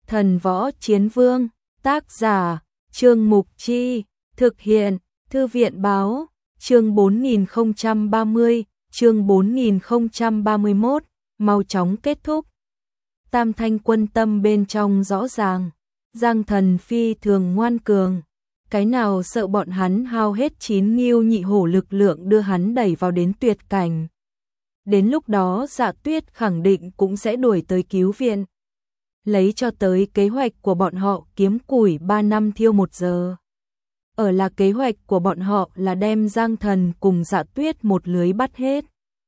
Thần Võ Chiến Vương, tác giả, Trương Mục Chi, thực hiện, Thư viện Báo, chương 4030, chương 4031, mau chóng kết thúc. Tam Thanh Quân tâm bên trong rõ ràng, Giang Thần phi thường ngoan cường, cái nào sợ bọn hắn hao hết 9 ngưu nhị hổ lực lượng đưa hắn đẩy vào đến tuyệt cảnh. Đến lúc đó Dạ Tuyết khẳng định cũng sẽ đuổi tới cứu viện. Lấy cho tới kế hoạch của bọn họ kiếm củi 3 năm thiêu 1 giờ. Ở là kế hoạch của bọn họ là đem Giang Thần cùng Dạ Tuyết một lưới bắt hết.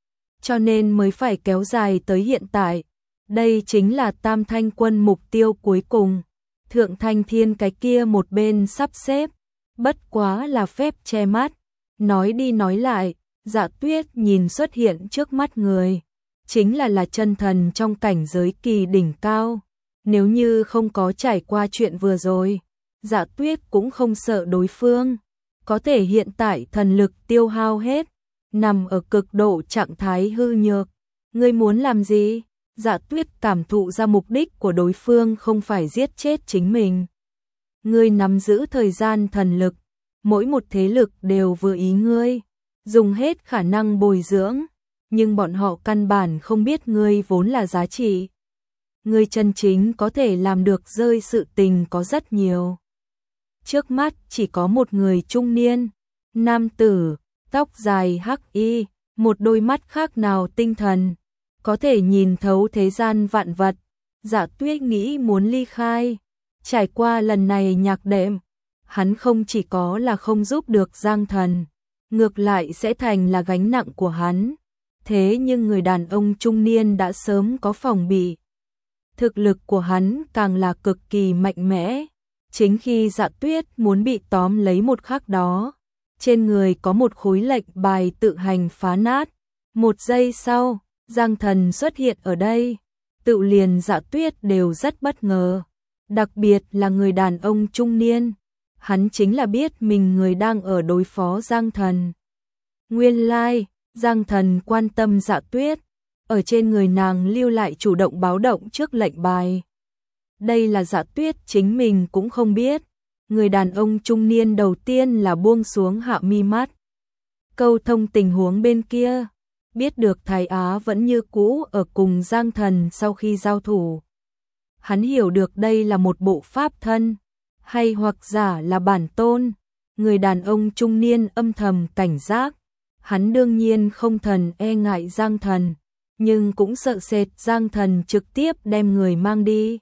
Cho nên mới phải kéo dài tới hiện tại. Đây chính là Tam Thanh Quân mục tiêu cuối cùng. Thượng Thanh Thiên cái kia một bên sắp xếp. Bất quá là phép che mắt. Nói đi nói lại, Dạ Tuyết nhìn xuất hiện trước mắt người. Chính là chân thần trong cảnh giới kỳ đỉnh cao. Nếu như không có trải qua chuyện vừa rồi, Dạ Tuyết cũng không sợ đối phương. Có thể hiện tại thần lực tiêu hao hết, nằm ở cực độ trạng thái hư nhược. Ngươi muốn làm gì? Dạ Tuyết cảm thụ ra mục đích của đối phương không phải giết chết chính mình. Ngươi nắm giữ thời gian thần lực, mỗi một thế lực đều vừa ý ngươi, dùng hết khả năng bồi dưỡng, nhưng bọn họ căn bản không biết ngươi vốn là giá trị. Ngươi chân chính có thể làm được rơi sự tình có rất nhiều. Trước mắt chỉ có một người trung niên, nam tử, tóc dài hắc y, một đôi mắt khác nào tinh thần, có thể nhìn thấu thế gian vạn vật. Dạ Tuyết nghĩ muốn ly khai. Trải qua lần này nhạc đệm, hắn không chỉ có là không giúp được Giang Thần, ngược lại sẽ thành là gánh nặng của hắn. Thế nhưng người đàn ông trung niên đã sớm có phòng bị. Thực lực của hắn càng là cực kỳ mạnh mẽ. Chính khi Dạ Tuyết muốn bị tóm lấy một khắc đó, trên người có một khối lệnh bài tự hành phá nát. Một giây sau, Giang Thần xuất hiện ở đây. Tự liền Dạ Tuyết đều rất bất ngờ. Đặc biệt là người đàn ông trung niên. Hắn chính là biết mình người đang ở đối phó Giang Thần. Nguyên lai, Giang Thần quan tâm Dạ Tuyết. Ở trên người nàng lưu lại chủ động báo động trước lệnh bài. Đây là Dạ Tuyết chính mình cũng không biết. Người đàn ông trung niên đầu tiên là buông xuống hạ mi mắt. Câu thông tình huống bên kia. Biết được Thái Á vẫn như cũ ở cùng Giang Thần sau khi giao thủ. Hắn hiểu được đây là một bộ pháp thân, hay hoặc giả là bản tôn. Người đàn ông trung niên âm thầm cảnh giác. Hắn đương nhiên không thần e ngại Giang Thần, nhưng cũng sợ sệt Giang Thần trực tiếp đem người mang đi.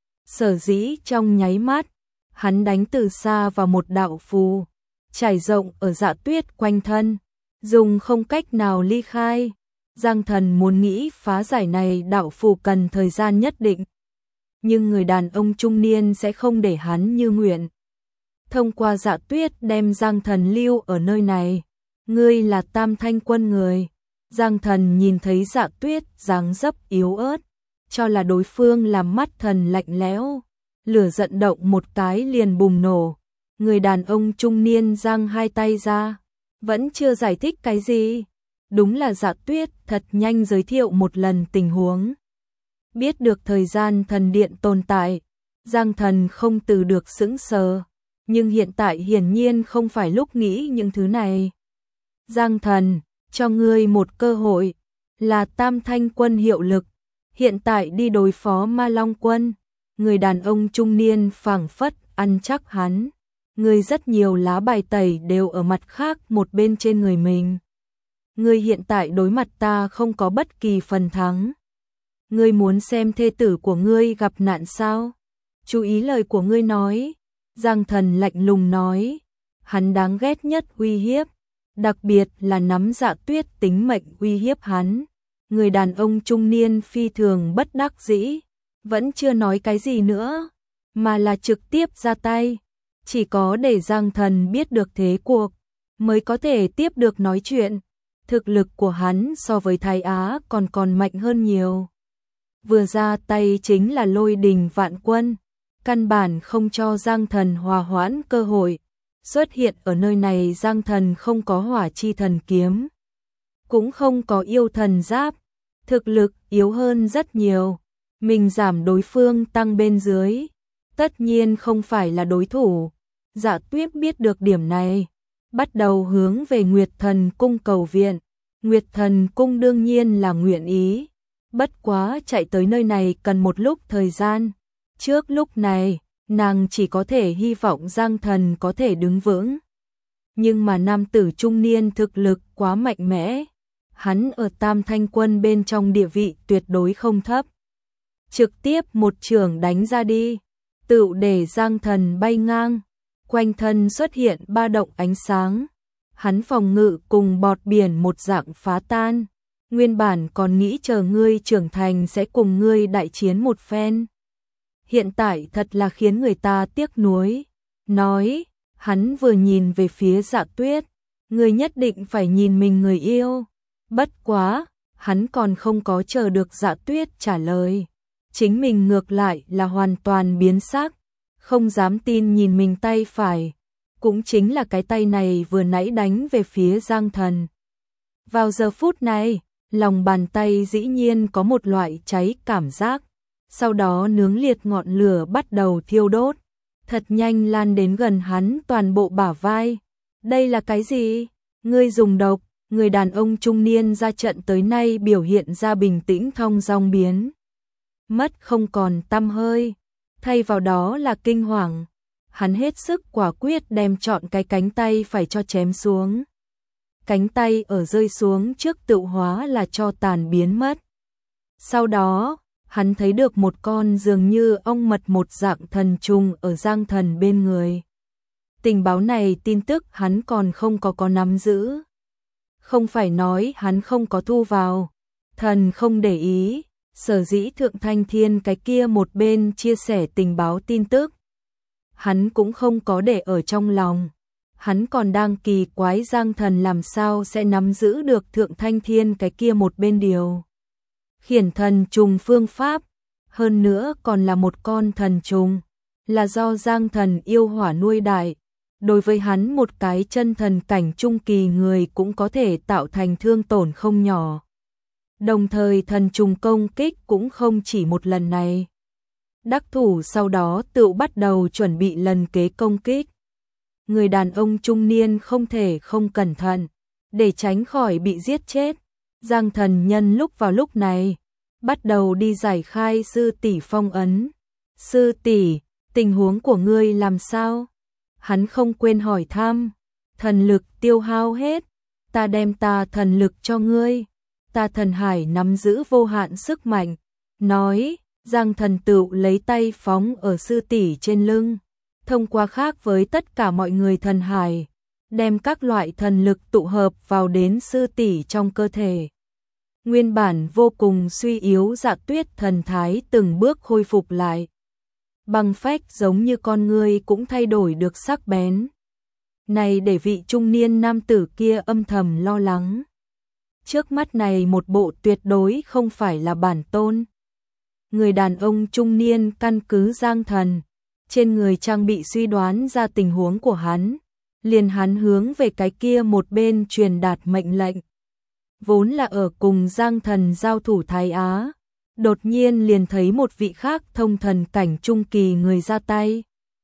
Sở dĩ trong nháy mắt, hắn đánh từ xa vào một đạo phù, trải rộng ở Dạ Tuyết quanh thân, dùng không cách nào ly khai. Giang Thần muốn nghĩ phá giải này đạo phù cần thời gian nhất định, nhưng người đàn ông trung niên sẽ không để hắn như nguyện. Thông qua Dạ Tuyết đem Giang Thần lưu ở nơi này. Ngươi là Tam Thanh Quân người. Giang Thần nhìn thấy Dạ Tuyết dáng dấp yếu ớt, cho là đối phương làm mắt thần lạnh lẽo, lửa giận động một cái liền bùng nổ. Người đàn ông trung niên giang hai tay ra, vẫn chưa giải thích cái gì. Đúng là Dạ Tuyết thật nhanh giới thiệu một lần tình huống. Biết được thời gian thần điện tồn tại, Giang Thần không từ được sững sờ, nhưng hiện tại hiển nhiên không phải lúc nghĩ những thứ này. Giang Thần, cho ngươi một cơ hội, là Tam Thanh Quân hiệu lực, hiện tại đi đối phó Ma Long Quân. Người đàn ông trung niên phảng phất ăn chắc hắn. Ngươi rất nhiều lá bài tẩy đều ở mặt khác một bên trên người mình. Ngươi hiện tại đối mặt ta không có bất kỳ phần thắng. Ngươi muốn xem thê tử của ngươi gặp nạn sao? Chú ý lời của ngươi nói. Giang Thần lạnh lùng nói. Hắn đáng ghét nhất uy hiếp, đặc biệt là nắm Dạ Tuyết tính mệnh uy hiếp hắn. Người đàn ông trung niên phi thường bất đắc dĩ, vẫn chưa nói cái gì nữa, mà là trực tiếp ra tay. Chỉ có để Giang Thần biết được thế cuộc, mới có thể tiếp được nói chuyện. Thực lực của hắn so với Thái Á còn mạnh hơn nhiều. Vừa ra tay chính là lôi đình vạn quân, căn bản không cho Giang Thần hòa hoãn cơ hội. Xuất hiện ở nơi này Giang Thần không có hỏa chi thần kiếm, cũng không có yêu thần giáp, thực lực yếu hơn rất nhiều. mình giảm đối phương tăng bên dưới, tất nhiên không phải là đối thủ. Dạ Tuyết biết được điểm này, bắt đầu hướng về Nguyệt Thần Cung cầu viện. Nguyệt Thần Cung đương nhiên là nguyện ý, bất quá chạy tới nơi này cần một lúc thời gian. Trước lúc này, nàng chỉ có thể hy vọng Giang Thần có thể đứng vững. Nhưng mà nam tử trung niên thực lực quá mạnh mẽ, hắn ở Tam Thanh Quân bên trong địa vị tuyệt đối không thấp. Trực tiếp một chưởng đánh ra đi, tựu để Giang Thần bay ngang, quanh thân xuất hiện ba động ánh sáng. Hắn phòng ngự cùng bọt biển một dạng phá tan, nguyên bản còn nghĩ chờ ngươi trưởng thành sẽ cùng ngươi đại chiến một phen. Hiện tại thật là khiến người ta tiếc nuối. Nói, hắn vừa nhìn về phía Dạ Tuyết, ngươi nhất định phải nhìn mình người yêu. Bất quá, hắn còn không có chờ được Dạ Tuyết trả lời. Chính mình ngược lại là hoàn toàn biến sắc, không dám tin nhìn mình tay phải. Cũng chính là cái tay này vừa nãy đánh về phía Giang Thần. Vào giờ phút này, lòng bàn tay dĩ nhiên có một loại cháy cảm giác, sau đó nướng liệt ngọn lửa bắt đầu thiêu đốt, thật nhanh lan đến gần hắn toàn bộ bả vai. Đây là cái gì? Ngươi dùng độc. Người đàn ông trung niên ra trận tới nay biểu hiện ra bình tĩnh thong dong biến mất không còn tăm hơi, thay vào đó là kinh hoàng. Hắn hết sức quả quyết đem chọn cái cánh tay phải cho chém xuống. Cánh tay ở rơi xuống trước tự hóa là cho tàn biến mất. Sau đó, hắn thấy được một con dường như ong mật một dạng thần trùng ở Giang Thần bên người. Tình báo này tin tức hắn còn không có nắm giữ. Không phải nói hắn không có thu vào, thần không để ý, sở dĩ Thượng Thanh Thiên cái kia một bên chia sẻ tình báo tin tức. Hắn cũng không có để ở trong lòng, hắn còn đang kỳ quái Giang Thần làm sao sẽ nắm giữ được Thượng Thanh Thiên cái kia một bên điều. Khiển thần trùng phương pháp, hơn nữa còn là một con thần trùng, là do Giang Thần yêu hỏa nuôi đại. Đối với hắn một cái chân thần cảnh trung kỳ người cũng có thể tạo thành thương tổn không nhỏ. Đồng thời thần trùng công kích cũng không chỉ một lần này. Đắc thủ sau đó tự bắt đầu chuẩn bị lần kế công kích. Người đàn ông trung niên không thể không cẩn thận, để tránh khỏi bị giết chết. Giang Thần nhân vào lúc này, bắt đầu đi giải khai sư tỷ phong ấn. Sư tỷ, tình huống của ngươi làm sao? Hắn không quên hỏi thăm. Thần lực tiêu hao hết, ta đem ta thần lực cho ngươi. Ta thần hải nắm giữ vô hạn sức mạnh. Nói, Giang Thần tựu lấy tay phóng ở sư tỷ trên lưng. Thông qua khác với tất cả mọi người thần hải, đem các loại thần lực tụ hợp vào đến sư tỷ trong cơ thể. Nguyên bản vô cùng suy yếu Dạ Tuyết thần thái từng bước khôi phục lại. Băng phách giống như con người cũng thay đổi được sắc bén. Này để vị trung niên nam tử kia âm thầm lo lắng. Trước mắt này một bộ tuyệt đối không phải là bản tôn. Người đàn ông trung niên căn cứ Giang Thần, trên người trang bị suy đoán ra tình huống của hắn. Liền hắn hướng về cái kia một bên truyền đạt mệnh lệnh. Vốn là ở cùng Giang Thần giao thủ Thái Á. Đột nhiên liền thấy một vị khác thông thần cảnh trung kỳ người ra tay.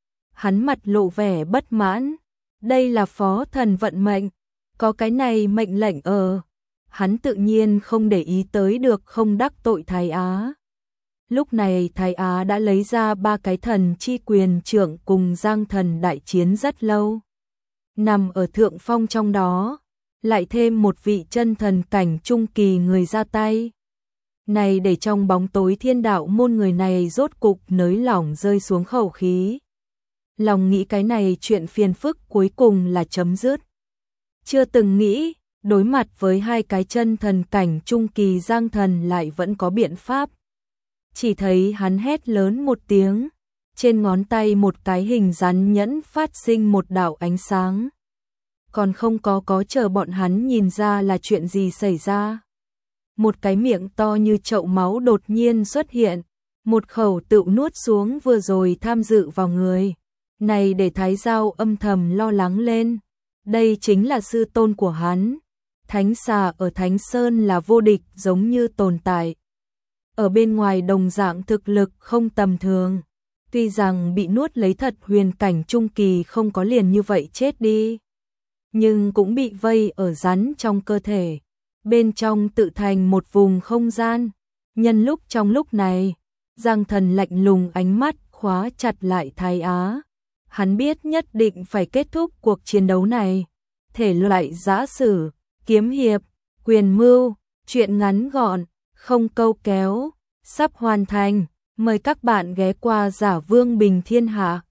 Hắn mặt lộ vẻ bất mãn. Đây là phó thần vận mệnh. Có cái này mệnh lệnh hắn tự nhiên không để ý tới được không đắc tội Thái Á. Lúc này Thái Á đã lấy ra 3 cái thần chi quyền trưởng cùng Giang Thần đại chiến rất lâu. Nằm ở thượng phong trong đó, lại thêm một vị chân thần cảnh trung kỳ người ra tay. Này để trong bóng tối thiên đạo môn người này rốt cục nới lỏng rơi xuống khẩu khí. Lòng nghĩ cái này chuyện phiền phức cuối cùng là chấm dứt. Chưa từng nghĩ, đối mặt với 2 cái chân thần cảnh trung kỳ Giang Thần lại vẫn có biện pháp. Chỉ thấy hắn hét lớn một tiếng, trên ngón tay một cái hình rắn nhẫn phát sinh một đạo ánh sáng. Còn không có chờ bọn hắn nhìn ra là chuyện gì xảy ra. Một cái miệng to như chậu máu đột nhiên xuất hiện, một khẩu tự nuốt xuống vừa rồi tham dự vào người. Này để Thái Giao âm thầm lo lắng lên. Đây chính là sư tôn của hắn. Thánh xà ở Thánh Sơn là vô địch giống như tồn tại. ở bên ngoài đồng dạng thực lực không tầm thường. Tuy rằng bị nuốt lấy thật huyền cảnh trung kỳ không có liền như vậy chết đi, nhưng cũng bị vây ở rắn trong cơ thể, bên trong tự thành một vùng không gian. Nhân lúc trong lúc này, Giang Thần lạnh lùng ánh mắt khóa chặt lại Thái Á. Hắn biết nhất định phải kết thúc cuộc chiến đấu này. Thể loại giã sử, kiếm hiệp, quyền mưu, truyện ngắn gọn, không câu kéo, sắp hoàn thành. Mời các bạn ghé qua Giả Vương Bình Thiên Hạ.